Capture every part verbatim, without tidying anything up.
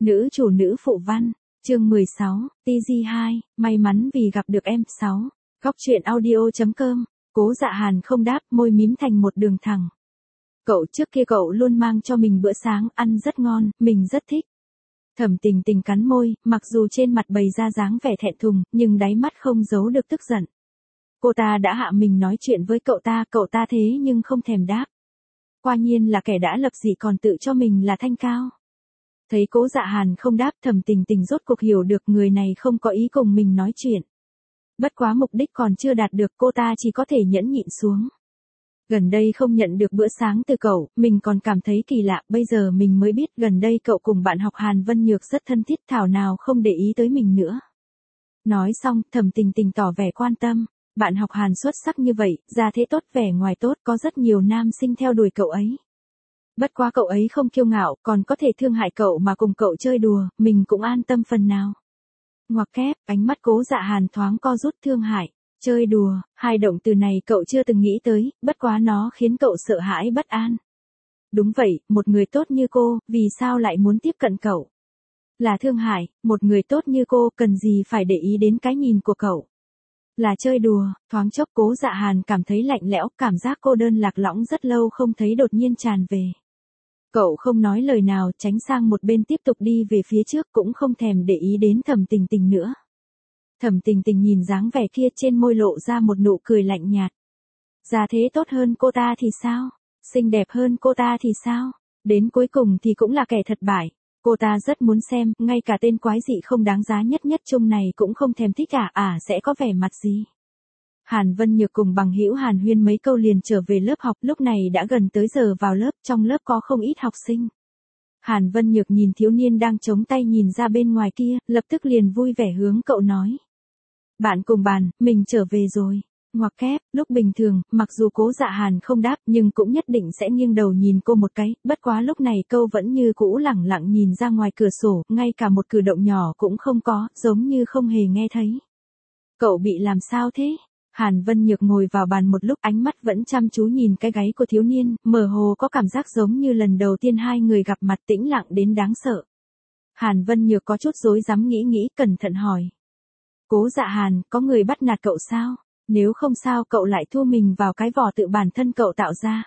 Nữ chủ nữ phụ văn, chương mười sáu, tê giê hai, may mắn vì gặp được em. sáu. Góc truyện audio.com, Cố Dạ Hàn không đáp, môi mím thành một đường thẳng. Cậu trước kia cậu luôn mang cho mình bữa sáng, ăn rất ngon, mình rất thích. Thẩm Tình Tình cắn môi, mặc dù trên mặt bày ra dáng vẻ thẹn thùng, nhưng đáy mắt không giấu được tức giận. Cô ta đã hạ mình nói chuyện với cậu ta, cậu ta thế nhưng không thèm đáp. Quả nhiên là kẻ đã lập dị còn tự cho mình là thanh cao. Thấy Cố Dạ Hàn không đáp, Thẩm Tình Tình rốt cuộc hiểu được người này không có ý cùng mình nói chuyện. Bất quá mục đích còn chưa đạt được, cô ta chỉ có thể nhẫn nhịn xuống. Gần đây không nhận được bữa sáng từ cậu, mình còn cảm thấy kỳ lạ, bây giờ mình mới biết gần đây cậu cùng bạn học Hàn Vân Nhược rất thân thiết, thảo nào không để ý tới mình nữa. Nói xong, Thẩm Tình Tình tỏ vẻ quan tâm, bạn học Hàn xuất sắc như vậy, ra thế tốt vẻ ngoài tốt, có rất nhiều nam sinh theo đuổi cậu ấy. Bất quá cậu ấy không kiêu ngạo, còn có thể thương hại cậu mà cùng cậu chơi đùa, mình cũng an tâm phần nào. Ngoặc kép, ánh mắt Cố Dạ Hàn thoáng co rút, thương hại, chơi đùa, hai động từ này cậu chưa từng nghĩ tới, bất quá nó khiến cậu sợ hãi bất an. Đúng vậy, một người tốt như cô, vì sao lại muốn tiếp cận cậu? Là thương hại, một người tốt như cô, cần gì phải để ý đến cái nhìn của cậu? Là chơi đùa, thoáng chốc Cố Dạ Hàn cảm thấy lạnh lẽo, cảm giác cô đơn lạc lõng rất lâu không thấy đột nhiên tràn về. Cậu không nói lời nào, tránh sang một bên tiếp tục đi về phía trước, cũng không thèm để ý đến Thẩm Tình Tình nữa. Thẩm Tình Tình nhìn dáng vẻ kia, trên môi lộ ra một nụ cười lạnh nhạt. Ra thế tốt hơn cô ta thì sao? Xinh đẹp hơn cô ta thì sao? Đến cuối cùng thì cũng là kẻ thất bại. Cô ta rất muốn xem, ngay cả tên quái dị không đáng giá nhất nhất chung này cũng không thèm thích à, à sẽ có vẻ mặt gì? Hàn Vân Nhược cùng bằng hữu Hàn Huyên mấy câu liền trở về lớp học, lúc này đã gần tới giờ vào lớp, trong lớp có không ít học sinh. Hàn Vân Nhược nhìn thiếu niên đang chống tay nhìn ra bên ngoài kia, lập tức liền vui vẻ hướng cậu nói. Bạn cùng bàn, mình trở về rồi. Ngoặc kép, lúc bình thường, mặc dù Cố Dạ Hàn không đáp nhưng cũng nhất định sẽ nghiêng đầu nhìn cô một cái, bất quá lúc này câu vẫn như cũ lẳng lặng nhìn ra ngoài cửa sổ, ngay cả một cử động nhỏ cũng không có, giống như không hề nghe thấy. Cậu bị làm sao thế? Hàn Vân Nhược ngồi vào bàn một lúc, ánh mắt vẫn chăm chú nhìn cái gáy của thiếu niên, mơ hồ có cảm giác giống như lần đầu tiên hai người gặp mặt, tĩnh lặng đến đáng sợ. Hàn Vân Nhược có chút rối rắm nghĩ nghĩ, cẩn thận hỏi. Cố Dạ Hàn, có người bắt nạt cậu sao? Nếu không sao cậu lại thu mình vào cái vỏ tự bản thân cậu tạo ra.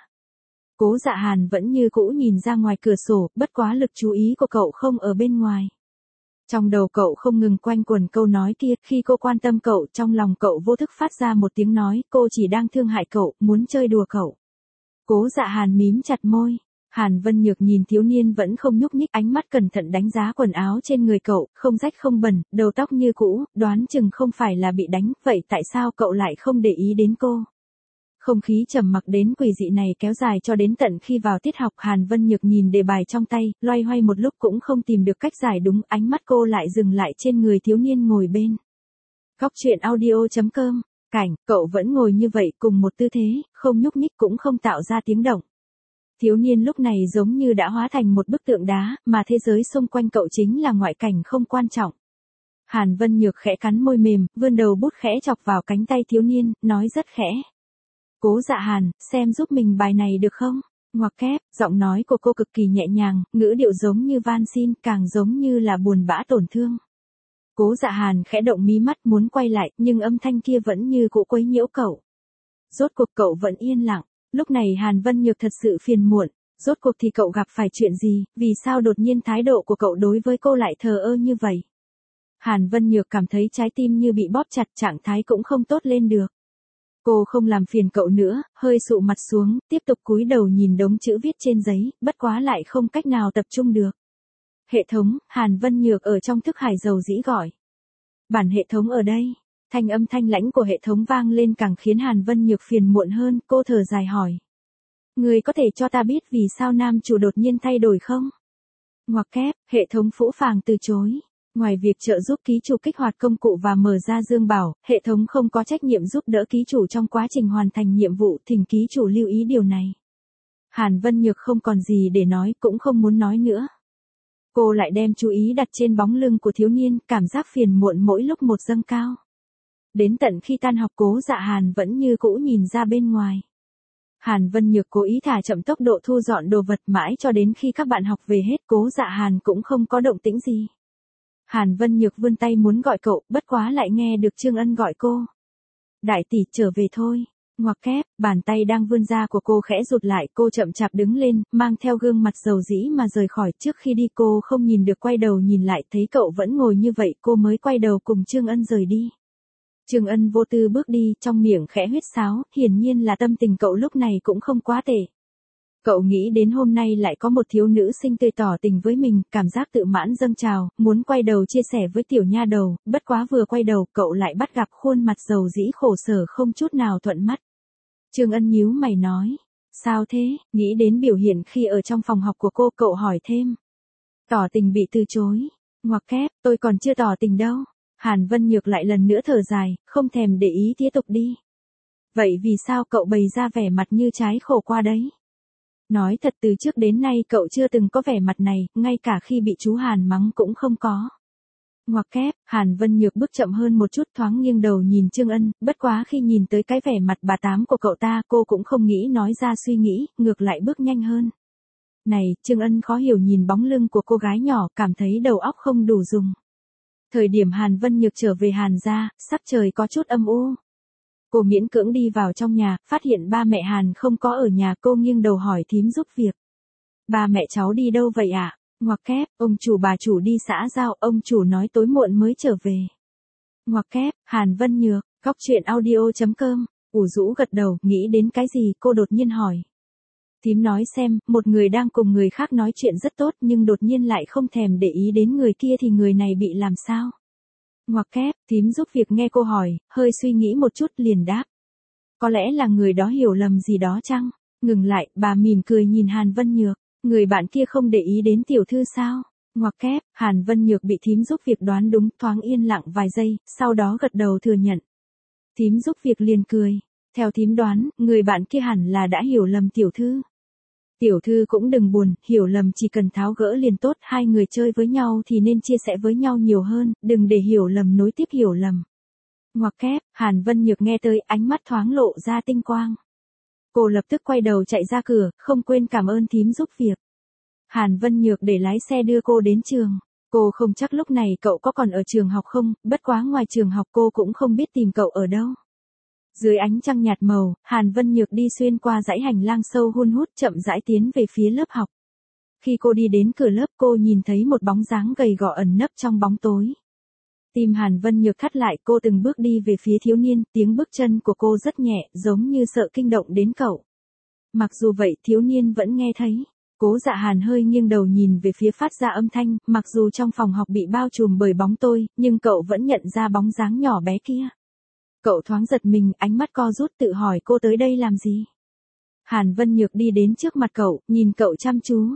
Cố Dạ Hàn vẫn như cũ nhìn ra ngoài cửa sổ, bất quá lực chú ý của cậu không ở bên ngoài. Trong đầu cậu không ngừng quanh quẩn câu nói kia, khi cô quan tâm cậu, trong lòng cậu vô thức phát ra một tiếng nói, cô chỉ đang thương hại cậu, muốn chơi đùa cậu. Cố Dạ Hàn mím chặt môi. Hàn Vân Nhược nhìn thiếu niên vẫn không nhúc nhích, ánh mắt cẩn thận đánh giá quần áo trên người cậu, không rách không bẩn, đầu tóc như cũ, đoán chừng không phải là bị đánh, vậy tại sao cậu lại không để ý đến cô? Không khí trầm mặc đến quỷ dị này kéo dài cho đến tận khi vào tiết học. Hàn Vân Nhược nhìn đề bài trong tay, loay hoay một lúc cũng không tìm được cách giải đúng, ánh mắt cô lại dừng lại trên người thiếu niên ngồi bên. Góc truyện audio.com, cảnh, cậu vẫn ngồi như vậy cùng một tư thế, không nhúc nhích cũng không tạo ra tiếng động. Thiếu niên lúc này giống như đã hóa thành một bức tượng đá, mà thế giới xung quanh cậu chính là ngoại cảnh không quan trọng. Hàn Vân Nhược khẽ cắn môi mềm, vươn đầu bút khẽ chọc vào cánh tay thiếu niên, nói rất khẽ. Cố Dạ Hàn, xem giúp mình bài này được không? Ngoặc kép, giọng nói của cô cực kỳ nhẹ nhàng, ngữ điệu giống như van xin, càng giống như là buồn bã tổn thương. Cố Dạ Hàn khẽ động mí mắt muốn quay lại, nhưng âm thanh kia vẫn như cũ quấy nhiễu cậu. Rốt cuộc cậu vẫn yên lặng. Lúc này Hàn Vân Nhược thật sự phiền muộn, rốt cuộc thì cậu gặp phải chuyện gì, vì sao đột nhiên thái độ của cậu đối với cô lại thờ ơ như vậy? Hàn Vân Nhược cảm thấy trái tim như bị bóp chặt, trạng thái cũng không tốt lên được. Cô không làm phiền cậu nữa, hơi sụ mặt xuống, tiếp tục cúi đầu nhìn đống chữ viết trên giấy, bất quá lại không cách nào tập trung được. Hệ thống, Hàn Vân Nhược ở trong thức hải dầu dĩ gọi. Bản hệ thống ở đây. Thanh âm thanh lãnh của hệ thống vang lên càng khiến Hàn Vân Nhược phiền muộn hơn, cô thở dài hỏi. Người có thể cho ta biết vì sao nam chủ đột nhiên thay đổi không? Ngoặc kép, hệ thống phũ phàng từ chối. Ngoài việc trợ giúp ký chủ kích hoạt công cụ và mở ra dương bảo, hệ thống không có trách nhiệm giúp đỡ ký chủ trong quá trình hoàn thành nhiệm vụ, thỉnh ký chủ lưu ý điều này. Hàn Vân Nhược không còn gì để nói, cũng không muốn nói nữa. Cô lại đem chú ý đặt trên bóng lưng của thiếu niên, cảm giác phiền muộn mỗi lúc một dâng cao. Đến tận khi tan học Cố Dạ Hàn vẫn như cũ nhìn ra bên ngoài. Hàn Vân Nhược cố ý thả chậm tốc độ thu dọn đồ vật mãi cho đến khi các bạn học về hết, Cố Dạ Hàn cũng không có động tĩnh gì. Hàn Vân Nhược vươn tay muốn gọi cậu, bất quá lại nghe được Trương Ân gọi cô. Đại tỷ trở về thôi. Ngoặc kép, bàn tay đang vươn ra của cô khẽ rụt lại, cô chậm chạp đứng lên, mang theo gương mặt dầu dĩ mà rời khỏi. Trước khi đi cô không nhìn được quay đầu nhìn lại, thấy cậu vẫn ngồi như vậy, cô mới quay đầu cùng Trương Ân rời đi. Trương Ân vô tư bước đi, trong miệng khẽ huýt sáo, hiển nhiên là tâm tình cậu lúc này cũng không quá tệ. Cậu nghĩ đến hôm nay lại có một thiếu nữ sinh tươi tỏ tình với mình, cảm giác tự mãn dâng trào, muốn quay đầu chia sẻ với tiểu nha đầu, bất quá vừa quay đầu cậu lại bắt gặp khuôn mặt dầu dĩ khổ sở không chút nào thuận mắt. Trương Ân nhíu mày nói, sao thế, nghĩ đến biểu hiện khi ở trong phòng học của cô, cậu hỏi thêm. Tỏ tình bị từ chối. Ngoặc kép, tôi còn chưa tỏ tình đâu. Hàn Vân Nhược lại lần nữa thở dài, không thèm để ý tiếp tục đi. Vậy vì sao cậu bày ra vẻ mặt như trái khổ qua đấy? Nói thật từ trước đến nay cậu chưa từng có vẻ mặt này, ngay cả khi bị chú Hàn mắng cũng không có. Ngoặc kép, Hàn Vân Nhược bước chậm hơn một chút, thoáng nghiêng đầu nhìn Trương Ân, bất quá khi nhìn tới cái vẻ mặt bà tám của cậu ta, cô cũng không nghĩ nói ra suy nghĩ, ngược lại bước nhanh hơn. Này, Trương Ân khó hiểu nhìn bóng lưng của cô gái nhỏ, cảm thấy đầu óc không đủ dùng. Thời điểm Hàn Vân Nhược trở về Hàn gia, sắc trời có chút âm u. Cô miễn cưỡng đi vào trong nhà, phát hiện ba mẹ Hàn không có ở nhà, cô nghiêng đầu hỏi thím giúp việc. Ba mẹ cháu đi đâu vậy ạ? À? Ngoặc kép, ông chủ bà chủ đi xã giao, ông chủ nói tối muộn mới trở về. Ngoặc kép, Hàn Vân Nhược, góc truyện audio chấm com, ủ rũ gật đầu, nghĩ đến cái gì, cô đột nhiên hỏi. Thím nói xem, một người đang cùng người khác nói chuyện rất tốt nhưng đột nhiên lại không thèm để ý đến người kia thì người này bị làm sao? Ngoặc kép, thím giúp việc nghe cô hỏi, hơi suy nghĩ một chút liền đáp. Có lẽ là người đó hiểu lầm gì đó chăng? Ngừng lại, bà mỉm cười nhìn Hàn Vân Nhược, người bạn kia không để ý đến tiểu thư sao? Ngoặc kép, Hàn Vân Nhược bị thím giúp việc đoán đúng, thoáng yên lặng vài giây, sau đó gật đầu thừa nhận. Thím giúp việc liền cười, theo thím đoán, người bạn kia hẳn là đã hiểu lầm tiểu thư. Tiểu thư cũng đừng buồn, hiểu lầm chỉ cần tháo gỡ liền tốt, hai người chơi với nhau thì nên chia sẻ với nhau nhiều hơn, đừng để hiểu lầm nối tiếp hiểu lầm. Ngoặc kép, Hàn Vân Nhược nghe tới, ánh mắt thoáng lộ ra tinh quang. Cô lập tức quay đầu chạy ra cửa, không quên cảm ơn thím giúp việc. Hàn Vân Nhược để lái xe đưa cô đến trường. Cô không chắc lúc này cậu có còn ở trường học không, bất quá ngoài trường học cô cũng không biết tìm cậu ở đâu. Dưới ánh trăng nhạt màu, Hàn Vân Nhược đi xuyên qua dãy hành lang sâu hun hút, chậm rãi tiến về phía lớp học. Khi cô đi đến cửa lớp, cô nhìn thấy một bóng dáng gầy gò ẩn nấp trong bóng tối. Tim Hàn Vân Nhược thắt lại, cô từng bước đi về phía thiếu niên, tiếng bước chân của cô rất nhẹ, giống như sợ kinh động đến cậu. Mặc dù vậy, thiếu niên vẫn nghe thấy. Cố Dạ Hàn hơi nghiêng đầu nhìn về phía phát ra âm thanh, mặc dù trong phòng học bị bao trùm bởi bóng tối, nhưng cậu vẫn nhận ra bóng dáng nhỏ bé kia. Cậu thoáng giật mình, ánh mắt co rút, tự hỏi cô tới đây làm gì. Hàn Vân Nhược đi đến trước mặt cậu, nhìn cậu chăm chú.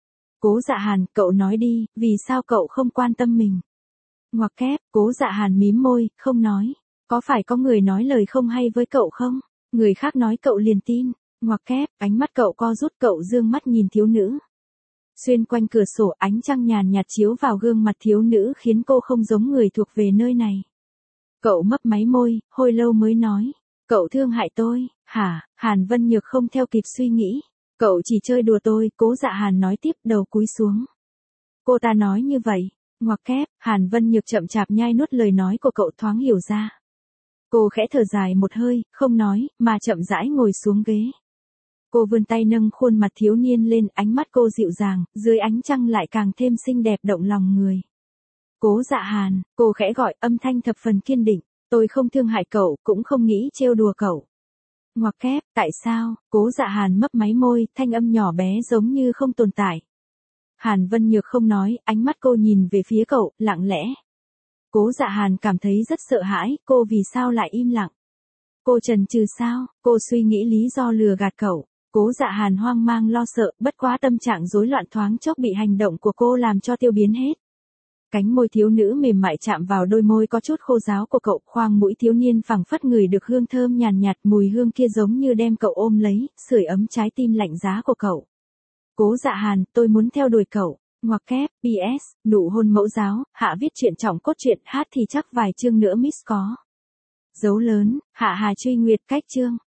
Cố Dạ Hàn, cậu nói đi, vì sao cậu không quan tâm mình? Ngoặc kép, Cố Dạ Hàn mím môi, không nói. Có phải có người nói lời không hay với cậu không? Người khác nói cậu liền tin. Ngoặc kép, ánh mắt cậu co rút, cậu dương mắt nhìn thiếu nữ. Xuyên quanh cửa sổ, ánh trăng nhàn nhạt chiếu vào gương mặt thiếu nữ khiến cô không giống người thuộc về nơi này. Cậu mấp máy môi, hồi lâu mới nói. Cậu thương hại tôi, hả? Hàn Vân Nhược không theo kịp suy nghĩ. Cậu chỉ chơi đùa tôi, Cố Dạ Hàn nói tiếp, đầu cúi xuống. Cô ta nói như vậy. Ngoặc kép, Hàn Vân Nhược chậm chạp nhai nuốt lời nói của cậu, thoáng hiểu ra. Cô khẽ thở dài một hơi, không nói, mà chậm rãi ngồi xuống ghế. Cô vươn tay nâng khuôn mặt thiếu niên lên, ánh mắt cô dịu dàng, dưới ánh trăng lại càng thêm xinh đẹp động lòng người. Cố Dạ Hàn, cô khẽ gọi, âm thanh thập phần kiên định, tôi không thương hại cậu, cũng không nghĩ trêu đùa cậu. Ngoặc kép, tại sao? Cố Dạ Hàn mấp máy môi, thanh âm nhỏ bé giống như không tồn tại. Hàn Vân Nhược không nói, ánh mắt cô nhìn về phía cậu, lặng lẽ. Cố Dạ Hàn cảm thấy rất sợ hãi, cô vì sao lại im lặng? Cô chần chừ sao? Cô suy nghĩ lý do lừa gạt cậu. Cố Dạ Hàn hoang mang lo sợ, bất quá tâm trạng rối loạn thoáng chốc bị hành động của cô làm cho tiêu biến hết. Cánh môi thiếu nữ mềm mại chạm vào đôi môi có chút khô ráo của cậu, khoang mũi thiếu niên phảng phất ngửi được hương thơm nhàn nhạt, mùi hương kia giống như đem cậu ôm lấy, sưởi ấm trái tim lạnh giá của cậu. Cố Dạ Hàn, tôi muốn theo đuổi cậu. Ngoặc kép, pê ét, nụ hôn mẫu giáo, hạ viết truyện trọng cốt truyện, hát thì chắc vài chương nữa miss có. Dấu lớn, Hạ Hà Truy Nguyệt cách chương.